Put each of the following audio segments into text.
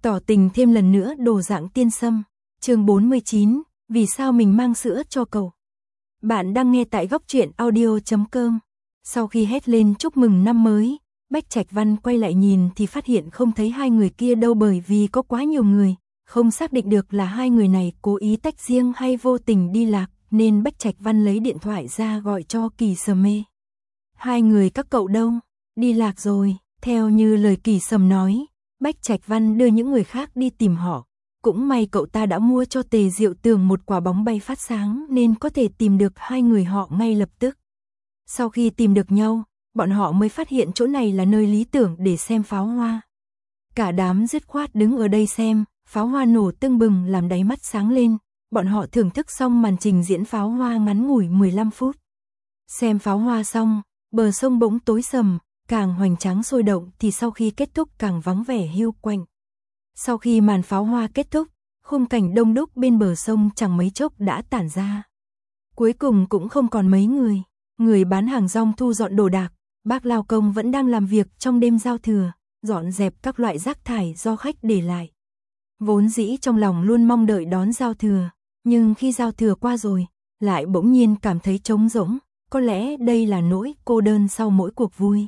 Tỏ tình thêm lần nữa đồ dạng tiên sâm. Chương 49, vì sao mình mang sữa cho cậu. Bạn đang nghe tại góc truyện audio.com. Sau khi hét lên chúc mừng năm mới, Bách Trạch Văn quay lại nhìn thì phát hiện không thấy hai người kia đâu, bởi vì có quá nhiều người, không xác định được là hai người này cố ý tách riêng hay vô tình đi lạc, nên Bách Trạch Văn lấy điện thoại ra gọi cho Kỳ Sầm Mê. Hai người các cậu đâu? Đi lạc rồi. Theo như lời Kỳ Sầm nói, Bách Trạch Văn đưa những người khác đi tìm họ. Cũng may cậu ta đã mua cho Tề Diệu Tường một quả bóng bay phát sáng nên có thể tìm được hai người họ ngay lập tức. Sau khi tìm được nhau, bọn họ mới phát hiện chỗ này là nơi lý tưởng để xem pháo hoa. Cả đám dứt khoát đứng ở đây xem, pháo hoa nổ tưng bừng làm đáy mắt sáng lên. Bọn họ thưởng thức xong màn trình diễn pháo hoa ngắn ngủi 15 phút. Xem pháo hoa xong, bờ sông bỗng tối sầm, càng hoành tráng sôi động thì sau khi kết thúc càng vắng vẻ hiu quạnh. Sau khi màn pháo hoa kết thúc, khung cảnh đông đúc bên bờ sông chẳng mấy chốc đã tản ra. Cuối cùng cũng không còn mấy người. Người bán hàng rong thu dọn đồ đạc, bác lao công vẫn đang làm việc trong đêm giao thừa, dọn dẹp các loại rác thải do khách để lại. Vốn dĩ trong lòng luôn mong đợi đón giao thừa, nhưng khi giao thừa qua rồi, lại bỗng nhiên cảm thấy trống rỗng, có lẽ đây là nỗi cô đơn sau mỗi cuộc vui.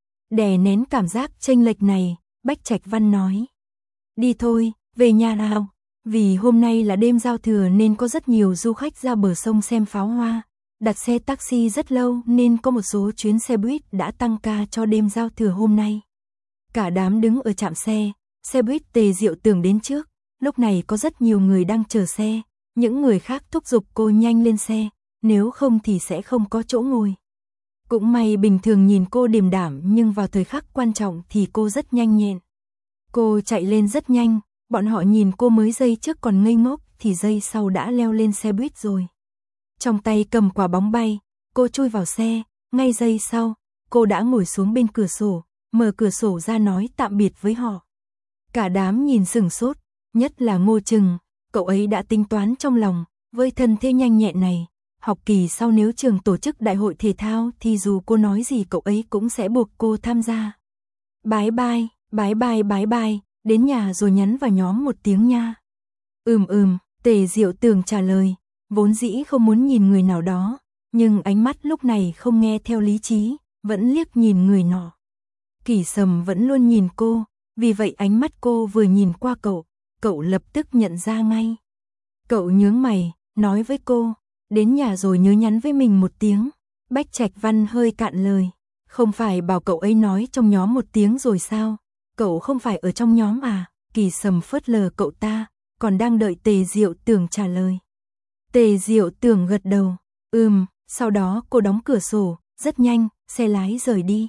Đè nén cảm giác chênh lệch này, Bách Trạch Văn nói: "Đi thôi, về nhà nào." Vì hôm nay là đêm giao thừa nên có rất nhiều du khách ra bờ sông xem pháo hoa. Đặt xe taxi rất lâu nên có một số chuyến xe buýt đã tăng ca cho đêm giao thừa hôm nay. Cả đám đứng ở trạm xe buýt Tề Diệu Tường đến trước. Lúc này có rất nhiều người đang chờ xe. Những người khác thúc giục cô nhanh lên xe, nếu không thì sẽ không có chỗ ngồi. Cũng may bình thường nhìn cô điềm đạm, nhưng vào thời khắc quan trọng thì cô rất nhanh nhẹn. Cô chạy lên rất nhanh, bọn họ nhìn cô mới giây trước còn ngây ngốc thì giây sau đã leo lên xe buýt rồi. Trong tay cầm quả bóng bay, cô chui vào xe, ngay giây sau, cô đã ngồi xuống bên cửa sổ, mở cửa sổ ra nói tạm biệt với họ. Cả đám nhìn sửng sốt, nhất là Ngô Trừng, cậu ấy đã tính toán trong lòng, với thân thế nhanh nhẹn này, học kỳ sau nếu trường tổ chức đại hội thể thao thì dù cô nói gì cậu ấy cũng sẽ buộc cô tham gia. Bye bye, bye bye bye bye, đến nhà rồi nhắn vào nhóm một tiếng nha. Tề Diệu Tường trả lời, vốn dĩ không muốn nhìn người nào đó, nhưng ánh mắt lúc này không nghe theo lý trí, vẫn liếc nhìn người nọ. Kỳ Sầm vẫn luôn nhìn cô, vì vậy ánh mắt cô vừa nhìn qua cậu lập tức nhận ra ngay. Cậu nhướng mày, nói với cô, đến nhà rồi nhớ nhắn với mình một tiếng. Bách Trạch Văn hơi cạn lời, không phải bảo cậu ấy nói trong nhóm một tiếng rồi sao? Cậu không phải ở trong nhóm à? Kỳ Sầm phớt lờ cậu ta, còn đang đợi Tề Diệu Tường trả lời. Tề Diệu Tường gật đầu, sau đó cô đóng cửa sổ, rất nhanh, xe lái rời đi.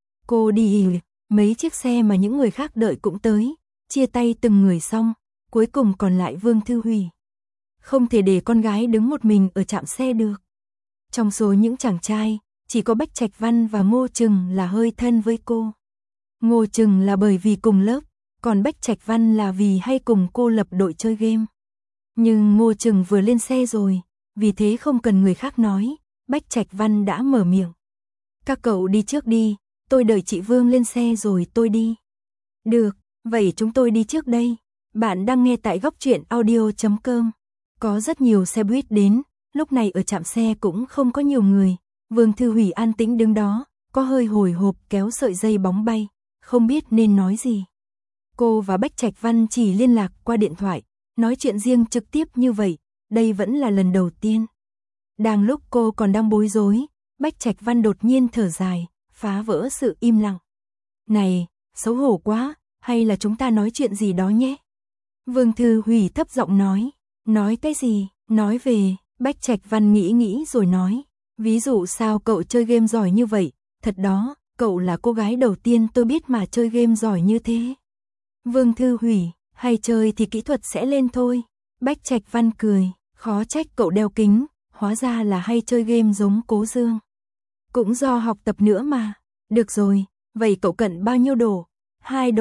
Cô đi mấy chiếc xe mà những người khác đợi cũng tới, chia tay từng người xong, cuối cùng còn lại Vương Thư Hủy. Không thể để con gái đứng một mình ở trạm xe được. Trong số những chàng trai, chỉ có Bách Trạch Văn và Ngô Trừng là hơi thân với cô. Ngô Trừng là bởi vì cùng lớp, còn Bách Trạch Văn là vì hay cùng cô lập đội chơi game. Nhưng Ngô Trừng vừa lên xe rồi, vì thế không cần người khác nói, Bách Trạch Văn đã mở miệng. Các cậu đi trước đi, tôi đợi chị Vương lên xe rồi tôi đi. Được, vậy chúng tôi đi trước đây. Bạn đang nghe tại góc truyện audio.com. Có rất nhiều xe buýt đến, lúc này ở trạm xe cũng không có nhiều người. Vương Thư Hủy an tĩnh đứng đó, có hơi hồi hộp kéo sợi dây bóng bay, không biết nên nói gì. Cô và Bách Trạch Văn chỉ liên lạc qua điện thoại, nói chuyện riêng trực tiếp như vậy, đây vẫn là lần đầu tiên. Đang lúc cô còn đang bối rối, Bách Trạch Văn đột nhiên thở dài, phá vỡ sự im lặng. Này, xấu hổ quá, hay là chúng ta nói chuyện gì đó nhé? Vương Thư Hủy thấp giọng nói cái gì? Nói về, Bách Trạch Văn nghĩ rồi nói, ví dụ sao cậu chơi game giỏi như vậy, thật đó, cậu là cô gái đầu tiên tôi biết mà chơi game giỏi như thế. Vương Thư Hủy, hay chơi thì kỹ thuật sẽ lên thôi. Bách Trạch Văn cười, khó trách cậu đeo kính, hóa ra là hay chơi game giống Cố Dương. Cũng do học tập nữa mà. Được rồi, vậy cậu cận bao nhiêu độ? 2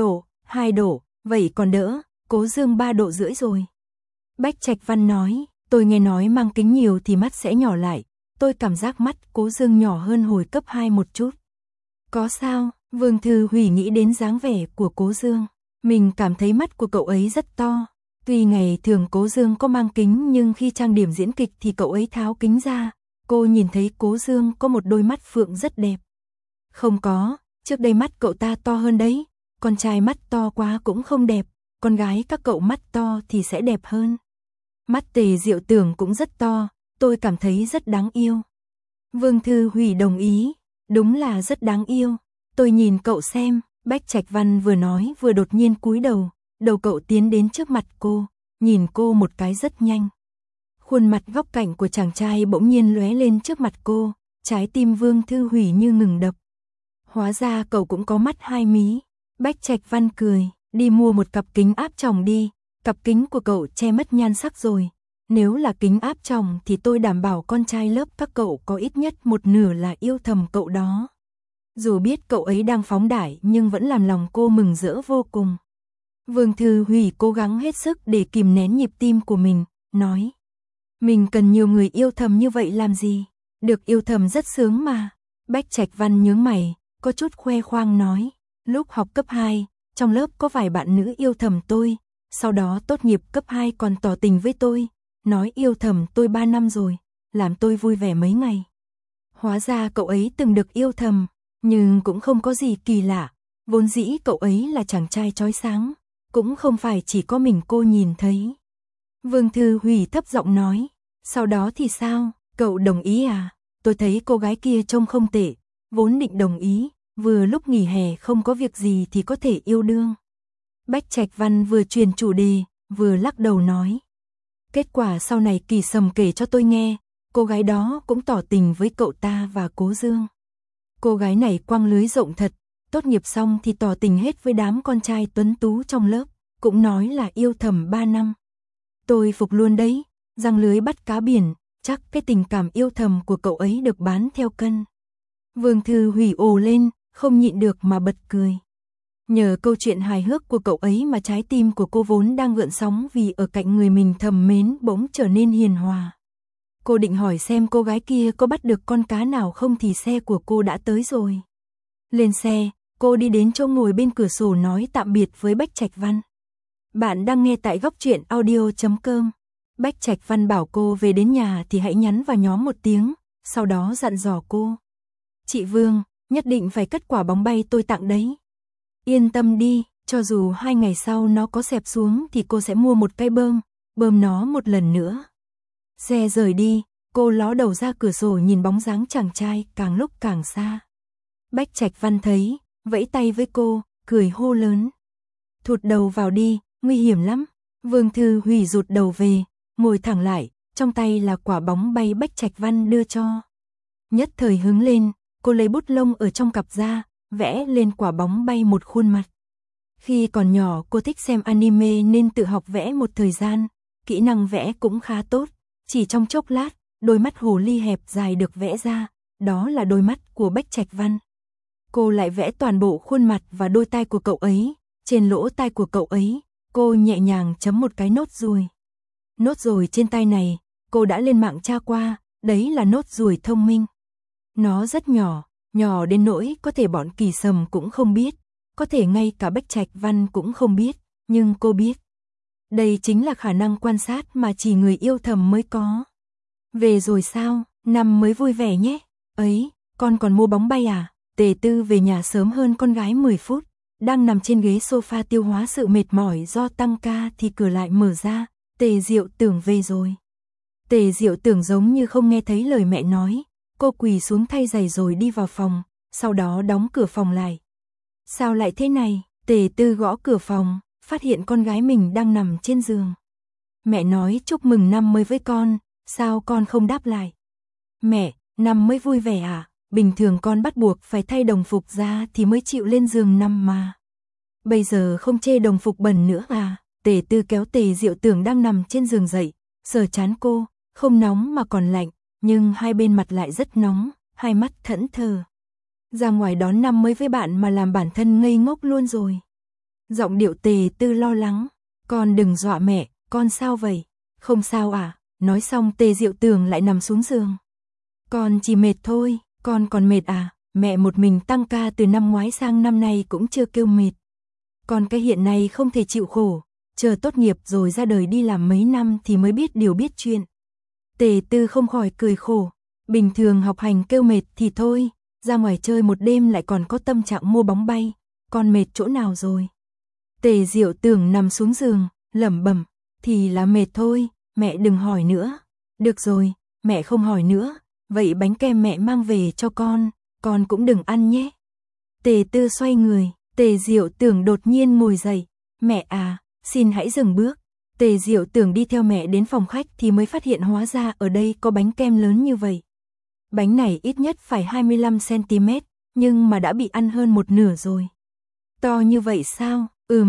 độ, vậy còn đỡ, Cố Dương 3,5 độ rồi. Bách Trạch Văn nói, tôi nghe nói mang kính nhiều thì mắt sẽ nhỏ lại, tôi cảm giác mắt Cố Dương nhỏ hơn hồi cấp 2 một chút. Có sao? Vương Thư Hủy nghĩ đến dáng vẻ của Cố Dương. Mình cảm thấy mắt của cậu ấy rất to. Tuy ngày thường Cố Dương có mang kính nhưng khi trang điểm diễn kịch thì cậu ấy tháo kính ra. Cô nhìn thấy Cố Dương có một đôi mắt phượng rất đẹp. Không có, trước đây mắt cậu ta to hơn đấy. Con trai mắt to quá cũng không đẹp, con gái các cậu mắt to thì sẽ đẹp hơn. Mắt Tề Diệu Tưởng cũng rất to, tôi cảm thấy rất đáng yêu. Vương Thư Hủy đồng ý, đúng là rất đáng yêu. Tôi nhìn cậu xem, Bách Trạch Văn vừa nói vừa đột nhiên cúi đầu, đầu cậu tiến đến trước mặt cô, nhìn cô một cái rất nhanh. Khuôn mặt góc cạnh của chàng trai bỗng nhiên lóe lên trước mặt cô, trái tim Vương Thư Hủy như ngừng đập. Hóa ra cậu cũng có mắt hai mí. Bách Trạch Văn cười, đi mua một cặp kính áp tròng đi, cặp kính của cậu che mất nhan sắc rồi. Nếu là kính áp tròng thì tôi đảm bảo con trai lớp các cậu có ít nhất một nửa là yêu thầm cậu đó. Dù biết cậu ấy đang phóng đãi nhưng vẫn làm lòng cô mừng rỡ vô cùng. Vương Thư Hủy cố gắng hết sức để kìm nén nhịp tim của mình, nói. Mình cần nhiều người yêu thầm như vậy làm gì? Được yêu thầm rất sướng mà. Bách Trạch Văn nhướng mày, có chút khoe khoang nói. Lúc học cấp 2, trong lớp có vài bạn nữ yêu thầm tôi, sau đó tốt nghiệp cấp 2 còn tỏ tình với tôi, nói yêu thầm tôi 3 năm rồi, làm tôi vui vẻ mấy ngày. Hóa ra cậu ấy từng được yêu thầm, nhưng cũng không có gì kỳ lạ, vốn dĩ cậu ấy là chàng trai chói sáng, cũng không phải chỉ có mình cô nhìn thấy. Vương Thư Hủy thấp giọng nói, sau đó thì sao, cậu đồng ý à? Tôi thấy cô gái kia trông không tệ, vốn định đồng ý. Vừa lúc nghỉ hè không có việc gì thì có thể yêu đương. Bách Trạch Văn vừa truyền chủ đề, vừa lắc đầu nói. Kết quả sau này Kỳ Sầm kể cho tôi nghe, cô gái đó cũng tỏ tình với cậu ta và Cố Dương. Cô gái này quăng lưới rộng thật, tốt nghiệp xong thì tỏ tình hết với đám con trai tuấn tú trong lớp, cũng nói là yêu thầm 3 năm. Tôi phục luôn đấy, răng lưới bắt cá biển, chắc cái tình cảm yêu thầm của cậu ấy được bán theo cân. Vương Thư Hủy ồ lên, không nhịn được mà bật cười. Nhờ câu chuyện hài hước của cậu ấy mà trái tim của cô vốn đang gợn sóng vì ở cạnh người mình thầm mến bỗng trở nên hiền hòa. Cô định hỏi xem cô gái kia có bắt được con cá nào không thì xe của cô đã tới rồi. Lên xe, cô đi đến chỗ ngồi bên cửa sổ nói tạm biệt với Bách Trạch Văn. Bạn đang nghe tại góc truyện audio.com. Bách Trạch Văn bảo cô về đến nhà thì hãy nhắn vào nhóm một tiếng, sau đó dặn dò cô. Chị Vương, nhất định phải cất quả bóng bay tôi tặng đấy. Yên tâm đi, cho dù 2 ngày sau nó có xẹp xuống thì cô sẽ mua một cây bơm nó một lần nữa. Xe rời đi, cô ló đầu ra cửa sổ nhìn bóng dáng chàng trai càng lúc càng xa. Bách Trạch Văn thấy, vẫy tay với cô, cười hô lớn. Thụt đầu vào đi, nguy hiểm lắm. Vương Thư Hủy rụt đầu về, ngồi thẳng lại, trong tay là quả bóng bay Bách Trạch Văn đưa cho. Nhất thời hứng lên, cô lấy bút lông ở trong cặp ra, vẽ lên quả bóng bay một khuôn mặt. Khi còn nhỏ cô thích xem anime nên tự học vẽ một thời gian, kỹ năng vẽ cũng khá tốt, chỉ trong chốc lát, đôi mắt hồ ly hẹp dài được vẽ ra, đó là đôi mắt của Bách Trạch Văn. Cô lại vẽ toàn bộ khuôn mặt và đôi tai của cậu ấy, trên lỗ tai của cậu ấy, cô nhẹ nhàng chấm một cái nốt ruồi. Nốt ruồi trên tai này, cô đã lên mạng tra qua, đấy là nốt ruồi thông minh. Nó rất nhỏ, nhỏ đến nỗi có thể bọn Kỳ Sầm cũng không biết, có thể ngay cả Bách Trạch Văn cũng không biết, nhưng cô biết. Đây chính là khả năng quan sát mà chỉ người yêu thầm mới có. Về rồi sao, năm mới vui vẻ nhé. Ấy, con còn mua bóng bay à? Tề Tư về nhà sớm hơn con gái 10 phút, đang nằm trên ghế sofa tiêu hóa sự mệt mỏi do tăng ca thì cửa lại mở ra, Tề Diệu Tưởng về rồi. Tề Diệu Tưởng giống như không nghe thấy lời mẹ nói, cô quỳ xuống thay giày rồi đi vào phòng, sau đó đóng cửa phòng lại. Sao lại thế này? Tề Tư gõ cửa phòng, phát hiện con gái mình đang nằm trên giường. Mẹ nói chúc mừng năm mới với con, sao con không đáp lại? Mẹ, năm mới vui vẻ à? Bình thường con bắt buộc phải thay đồng phục ra thì mới chịu lên giường nằm mà. Bây giờ không chê đồng phục bẩn nữa à? Tề Tư kéo Tề Diệu Tưởng đang nằm trên giường dậy, sờ trán cô, không nóng mà còn lạnh, nhưng hai bên mặt lại rất nóng, hai mắt thẫn thờ. Ra ngoài đón năm mới với bạn mà làm bản thân ngây ngốc luôn rồi. Giọng điệu Tề Tư lo lắng, con đừng dọa mẹ, con sao vậy? Không sao à? Nói xong Tề Diệu Tưởng lại nằm xuống giường. Con chỉ mệt thôi, con còn mệt à? Mẹ một mình tăng ca từ năm ngoái sang năm nay cũng chưa kêu mệt. Còn cái hiện nay không thể chịu khổ, chờ tốt nghiệp rồi ra đời đi làm mấy năm thì mới biết điều biết chuyện. Tề Tư không khỏi cười khổ, bình thường học hành kêu mệt thì thôi, ra ngoài chơi một đêm lại còn có tâm trạng mua bóng bay, còn mệt chỗ nào rồi. Tề Diệu Tưởng nằm xuống giường, lẩm bẩm, thì là mệt thôi, mẹ đừng hỏi nữa. Được rồi, mẹ không hỏi nữa, vậy bánh kem mẹ mang về cho con cũng đừng ăn nhé. Tề Tư xoay người, Tề Diệu Tưởng đột nhiên ngồi dậy, mẹ à, xin hãy dừng bước. Tề Diệu Tưởng đi theo mẹ đến phòng khách thì mới phát hiện hóa ra ở đây có bánh kem lớn như vậy. Bánh này ít nhất phải 25cm, nhưng mà đã bị ăn hơn một nửa rồi. To như vậy sao?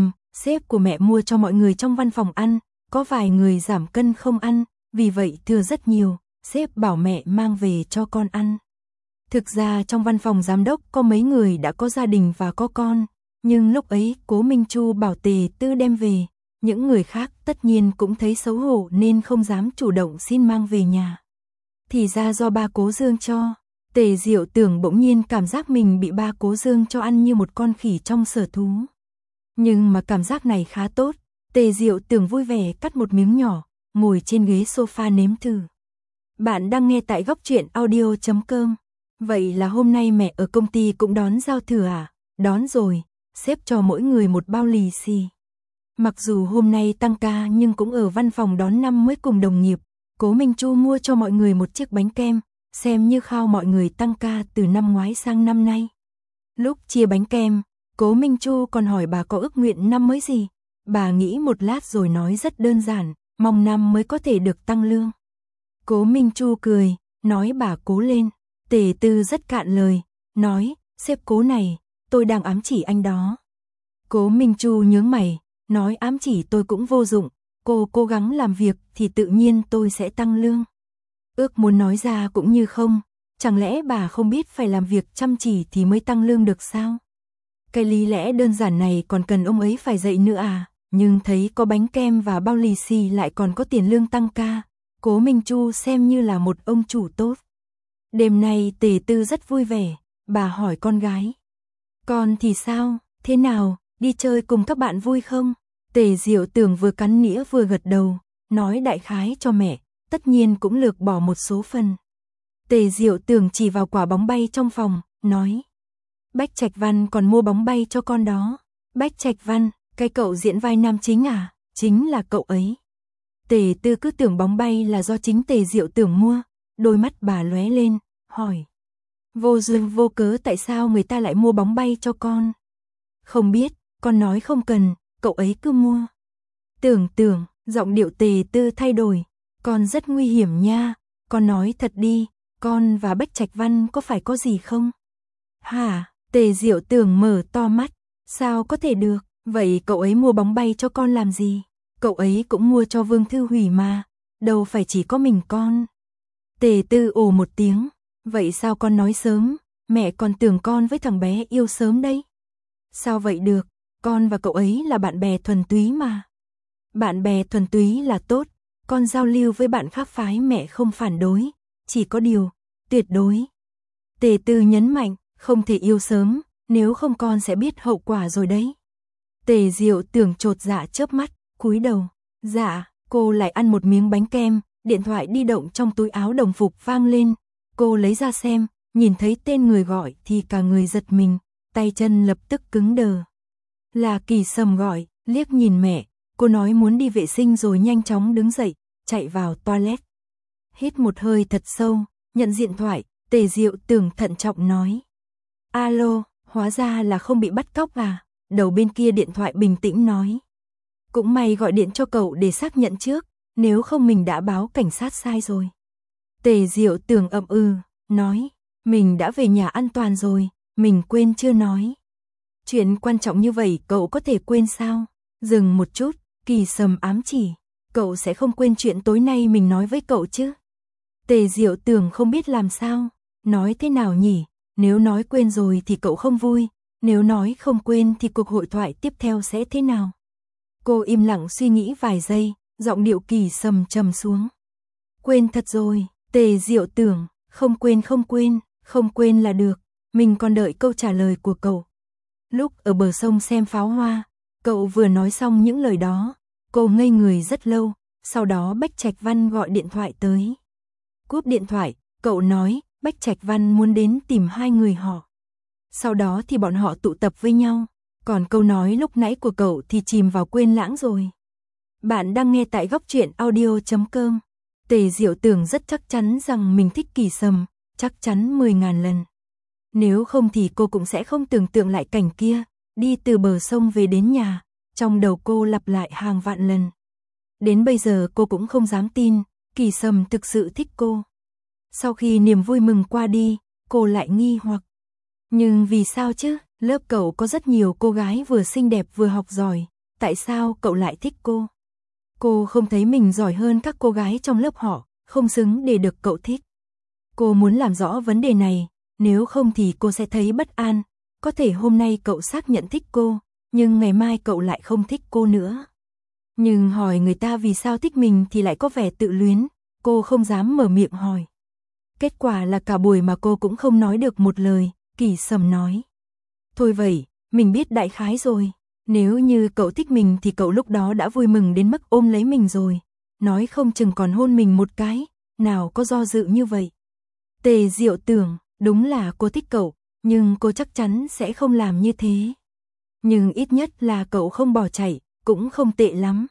Sếp của mẹ mua cho mọi người trong văn phòng ăn, có vài người giảm cân không ăn, vì vậy thừa rất nhiều, sếp bảo mẹ mang về cho con ăn. Thực ra trong văn phòng giám đốc có mấy người đã có gia đình và có con, nhưng lúc ấy Cố Minh Chu bảo Tề Tư đem về, những người khác tất nhiên cũng thấy xấu hổ nên không dám chủ động xin mang về nhà. Thì ra do ba Cố Dương cho. Tề Diệu Tưởng bỗng nhiên cảm giác mình bị ba Cố Dương cho ăn như một con khỉ trong sở thú. Nhưng mà cảm giác này khá tốt, Tề Diệu Tưởng vui vẻ cắt một miếng nhỏ, ngồi trên ghế sofa nếm thử. Bạn đang nghe tại goctruyện.audio.com. Vậy là hôm nay mẹ ở công ty cũng đón giao thừa à? Đón rồi, sếp cho mỗi người một bao lì xì. Mặc dù hôm nay tăng ca nhưng cũng ở văn phòng đón năm mới cùng đồng nghiệp, Cố Minh Chu mua cho mọi người một chiếc bánh kem, xem như khao mọi người tăng ca từ năm ngoái sang năm nay. Lúc chia bánh kem, Cố Minh Chu còn hỏi bà có ước nguyện năm mới gì. Bà nghĩ một lát rồi nói rất đơn giản, mong năm mới có thể được tăng lương. Cố Minh Chu cười, nói bà cố lên. Tề Tư rất cạn lời, nói, sếp Cố này, tôi đang ám chỉ anh đó. Cố Minh Chu nhướng mày, nói ám chỉ tôi cũng vô dụng, cô cố gắng làm việc thì tự nhiên tôi sẽ tăng lương. Ước muốn nói ra cũng như không, chẳng lẽ bà không biết phải làm việc chăm chỉ thì mới tăng lương được sao? Cái lý lẽ đơn giản này còn cần ông ấy phải dạy nữa à? Nhưng thấy có bánh kem và bao lì xì lại còn có tiền lương tăng ca, Cố Minh Chu xem như là một ông chủ tốt. Đêm nay Tề Tư rất vui vẻ, bà hỏi con gái. Con thì sao, thế nào, đi chơi cùng các bạn vui không? Tề Diệu Tưởng vừa cắn nĩa vừa gật đầu, nói đại khái cho mẹ, tất nhiên cũng lược bỏ một số phần. Tề Diệu Tưởng chỉ vào quả bóng bay trong phòng, nói. Bách Trạch Văn còn mua bóng bay cho con đó. Bách Trạch Văn, cái cậu diễn vai nam chính à? Chính là cậu ấy. Tề Tư cứ tưởng bóng bay là do chính Tề Diệu Tưởng mua, đôi mắt bà lóe lên, hỏi. Vô duyên vô cớ tại sao người ta lại mua bóng bay cho con? Không biết, con nói không cần, cậu ấy cứ mua. Tưởng, giọng điệu Tề Tư thay đổi, con rất nguy hiểm nha, con nói thật đi, con và Bách Trạch Văn có phải có gì không? Hả? Tề Diệu Tưởng mở to mắt, sao có thể được, vậy cậu ấy mua bóng bay cho con làm gì? Cậu ấy cũng mua cho Vương Thư Hủy mà, đâu phải chỉ có mình con. Tề Tư ồ một tiếng, vậy sao con nói sớm, mẹ còn tưởng con với thằng bé yêu sớm đấy. Sao vậy được, con và cậu ấy là bạn bè thuần túy mà. Bạn bè thuần túy là tốt, con giao lưu với bạn khác phái mẹ không phản đối, chỉ có điều, tuyệt đối. Tề Tư nhấn mạnh, không thể yêu sớm, nếu không con sẽ biết hậu quả rồi đấy. Tề Diệu Tưởng chột dạ chớp mắt, cúi đầu. Dạ, cô lại ăn một miếng bánh kem, điện thoại di động trong túi áo đồng phục vang lên. Cô lấy ra xem, nhìn thấy tên người gọi thì cả người giật mình, tay chân lập tức cứng đờ. Là Kỳ Sầm gọi, liếc nhìn mẹ, cô nói muốn đi vệ sinh rồi nhanh chóng đứng dậy, chạy vào toilet. Hít một hơi thật sâu, nhận điện thoại, Tề Diệu Tưởng thận trọng nói. Alo, hóa ra là không bị bắt cóc à? Đầu bên kia điện thoại bình tĩnh nói. Cũng may gọi điện cho cậu để xác nhận trước, nếu không mình đã báo cảnh sát sai rồi. Tề Diệu Tưởng ậm nói, mình đã về nhà an toàn rồi, mình quên chưa nói. Chuyện quan trọng như vậy cậu có thể quên sao? Dừng một chút, Kỳ Sầm ám chỉ, cậu sẽ không quên chuyện tối nay mình nói với cậu chứ? Tề Diệu Tưởng không biết làm sao, nói thế nào nhỉ? Nếu nói quên rồi thì cậu không vui, nếu nói không quên thì cuộc hội thoại tiếp theo sẽ thế nào? Cô im lặng suy nghĩ vài giây, giọng điệu Kỳ Sầm trầm xuống. Quên thật rồi, Tề Diệu Tưởng, không quên là được, mình còn đợi câu trả lời của cậu. Lúc ở bờ sông xem pháo hoa, Cậu vừa nói xong những lời đó, cô ngây người rất lâu, sau đó Bách Trạch Văn gọi điện thoại tới. Cúp điện thoại, cậu nói, Bách Trạch Văn muốn đến tìm hai người họ. Sau đó thì bọn họ tụ tập với nhau, còn câu nói lúc nãy của cậu thì chìm vào quên lãng rồi. Bạn đang nghe tại góc truyện audio.com. Tề Diệu tưởng rất chắc chắn rằng mình thích Kỳ Sầm, chắc chắn 10.000 lần. Nếu không thì cô cũng sẽ không tưởng tượng lại cảnh kia, đi từ bờ sông về đến nhà, trong đầu cô lặp lại hàng vạn lần. Đến bây giờ cô cũng không dám tin, Kỳ Sầm thực sự thích cô. Sau khi niềm vui mừng qua đi, cô lại nghi hoặc. Nhưng vì sao chứ, lớp cậu có rất nhiều cô gái vừa xinh đẹp vừa học giỏi, tại sao cậu lại thích cô? Cô không thấy mình giỏi hơn các cô gái trong lớp họ, không xứng để được cậu thích. Cô muốn làm rõ vấn đề này, nếu không thì cô sẽ thấy bất an. Có thể hôm nay cậu xác nhận thích cô, nhưng ngày mai cậu lại không thích cô nữa. Nhưng hỏi người ta vì sao thích mình thì lại có vẻ tự luyến, cô không dám mở miệng hỏi. Kết quả là cả buổi mà cô cũng không nói được một lời, Kỳ Sầm nói. Thôi vậy, mình biết đại khái rồi, nếu như cậu thích mình thì cậu lúc đó đã vui mừng đến mức ôm lấy mình rồi, nói không chừng còn hôn mình một cái, nào có do dự như vậy. Tề Diệu tưởng, đúng là cô thích cậu, nhưng cô chắc chắn sẽ không làm như thế. Nhưng ít nhất là cậu không bỏ chạy, cũng không tệ lắm.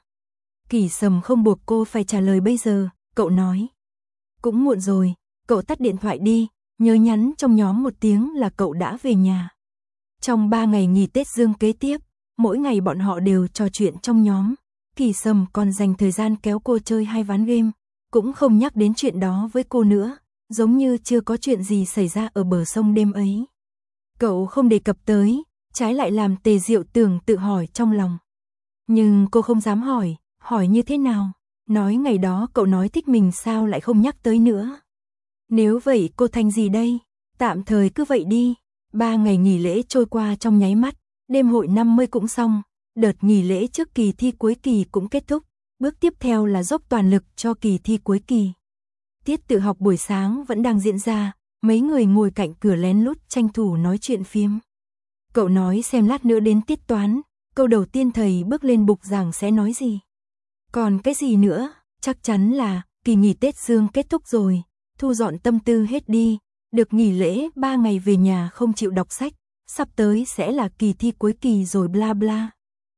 Kỳ Sầm không buộc cô phải trả lời bây giờ, cậu nói. Cũng muộn rồi, cậu tắt điện thoại đi, nhớ nhắn trong nhóm một tiếng là cậu đã về nhà. Trong 3 ngày nghỉ Tết Dương kế tiếp, mỗi ngày bọn họ đều trò chuyện trong nhóm. Kỳ Sầm còn dành thời gian kéo cô chơi 2 ván game, cũng không nhắc đến chuyện đó với cô nữa, giống như chưa có chuyện gì xảy ra ở bờ sông đêm ấy. Cậu không đề cập tới, trái lại làm Tề Diệu tưởng tự hỏi trong lòng. Nhưng cô không dám hỏi như thế nào, nói ngày đó cậu nói thích mình sao lại không nhắc tới nữa. Nếu vậy cô thành gì đây, tạm thời cứ vậy đi. 3 ngày nghỉ lễ trôi qua trong nháy mắt, đêm hội 50 cũng xong, đợt nghỉ lễ trước kỳ thi cuối kỳ cũng kết thúc, bước tiếp theo là dốc toàn lực cho kỳ thi cuối kỳ. Tiết tự học buổi sáng vẫn đang diễn ra, mấy người ngồi cạnh cửa lén lút tranh thủ nói chuyện phiếm. Cậu nói xem lát nữa đến tiết toán, câu đầu tiên thầy bước lên bục giảng sẽ nói gì. Còn cái gì nữa, chắc chắn là kỳ nghỉ Tết Dương kết thúc rồi, thu dọn tâm tư hết đi, được nghỉ lễ 3 ngày về nhà không chịu đọc sách, sắp tới sẽ là kỳ thi cuối kỳ rồi bla bla.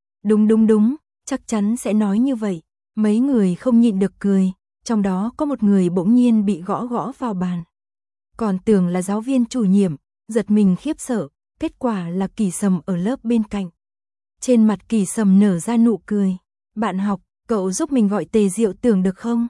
Đúng, chắc chắn sẽ nói như vậy. Mấy người không nhịn được cười, trong đó có một người bỗng nhiên bị gõ vào bàn. Còn tưởng là giáo viên chủ nhiệm, giật mình khiếp sợ, kết quả là Kỳ Sầm ở lớp bên cạnh. Trên mặt Kỳ Sầm nở ra nụ cười. Bạn học, cậu giúp mình gọi Tề Diệu tưởng được không?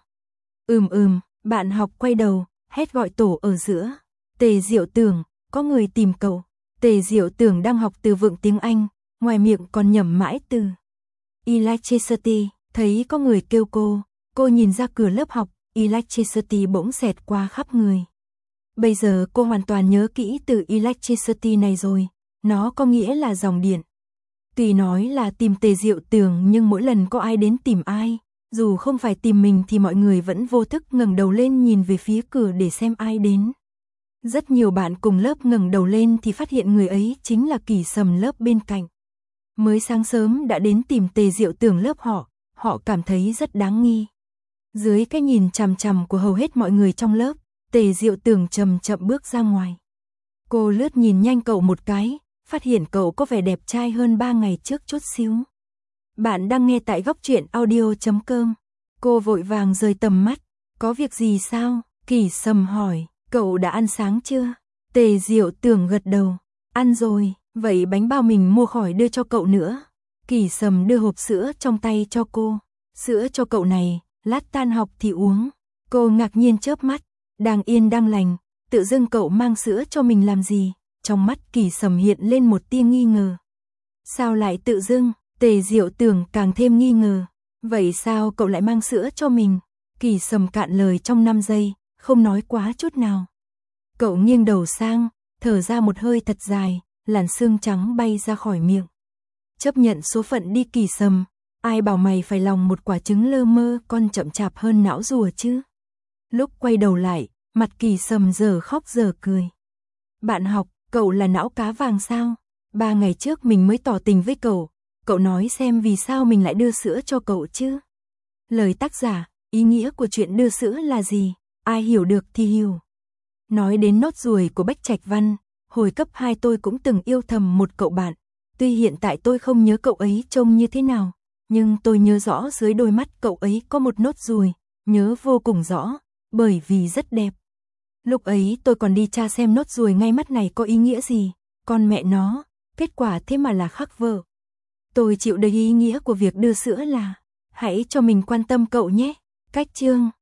Bạn học quay đầu, hét gọi tổ ở giữa. Tề Diệu tưởng, có người tìm cậu. Tề Diệu tưởng đang học từ vựng tiếng Anh, ngoài miệng còn nhẩm mãi từ electricity, thấy có người kêu cô nhìn ra cửa lớp học, electricity bỗng xẹt qua khắp người. Bây giờ cô hoàn toàn nhớ kỹ từ electricity này rồi, nó có nghĩa là dòng điện. Tuy nói là tìm Tề Diệu tưởng nhưng mỗi lần có ai đến tìm ai, dù không phải tìm mình thì mọi người vẫn vô thức ngẩng đầu lên nhìn về phía cửa để xem ai đến. Rất nhiều bạn cùng lớp ngẩng đầu lên thì phát hiện người ấy chính là Kỳ Sầm lớp bên cạnh. Mới sáng sớm đã đến tìm Tề Diệu tưởng lớp họ cảm thấy rất đáng nghi. Dưới cái nhìn chằm chằm của hầu hết mọi người trong lớp, Tề Diệu tưởng chậm bước ra ngoài. Cô lướt nhìn nhanh cậu một cái, phát hiện cậu có vẻ đẹp trai hơn 3 ngày trước chút xíu. Bạn đang nghe tại góc truyện audio.com. Cô vội vàng rời tầm mắt. Có việc gì sao? Kỳ Sầm hỏi. Cậu đã ăn sáng chưa? Tề Diệu tưởng gật đầu. Ăn rồi, vậy bánh bao mình mua khỏi đưa cho cậu nữa. Kỳ Sầm đưa hộp sữa trong tay cho cô. Sữa cho cậu này, lát tan học thì uống. Cô ngạc nhiên chớp mắt. Đang yên đang lành, tự dưng cậu mang sữa cho mình làm gì? Trong mắt Kỳ Sầm hiện lên một tia nghi ngờ. Sao lại tự dưng? Tề Diệu tưởng càng thêm nghi ngờ. Vậy sao cậu lại mang sữa cho mình? Kỳ Sầm cạn lời trong 5 giây, không nói quá chút nào. Cậu nghiêng đầu sang, thở ra một hơi thật dài, làn sương trắng bay ra khỏi miệng. Chấp nhận số phận đi Kỳ Sầm, ai bảo mày phải lòng một quả trứng lơ mơ con chậm chạp hơn não rùa chứ. Lúc quay đầu lại, mặt Kỳ Sầm giờ khóc giờ cười. Bạn học, cậu là não cá vàng sao? 3 ngày trước mình mới tỏ tình với cậu, cậu nói xem vì sao mình lại đưa sữa cho cậu chứ. Lời tác giả, ý nghĩa của chuyện đưa sữa là gì? Ai hiểu được thì hiểu. Nói đến nốt ruồi của Bách Trạch Văn, hồi cấp 2 tôi cũng từng yêu thầm một cậu bạn. Tuy hiện tại tôi không nhớ cậu ấy trông như thế nào, nhưng tôi nhớ rõ dưới đôi mắt cậu ấy có một nốt ruồi, nhớ vô cùng rõ, bởi vì rất đẹp. Lúc ấy tôi còn đi tra xem nốt ruồi ngay mắt này có ý nghĩa gì, con mẹ nó, kết quả thế mà là khắc vợ. Tôi chịu đầy ý nghĩa của việc đưa sữa là, hãy cho mình quan tâm cậu nhé. Cách chương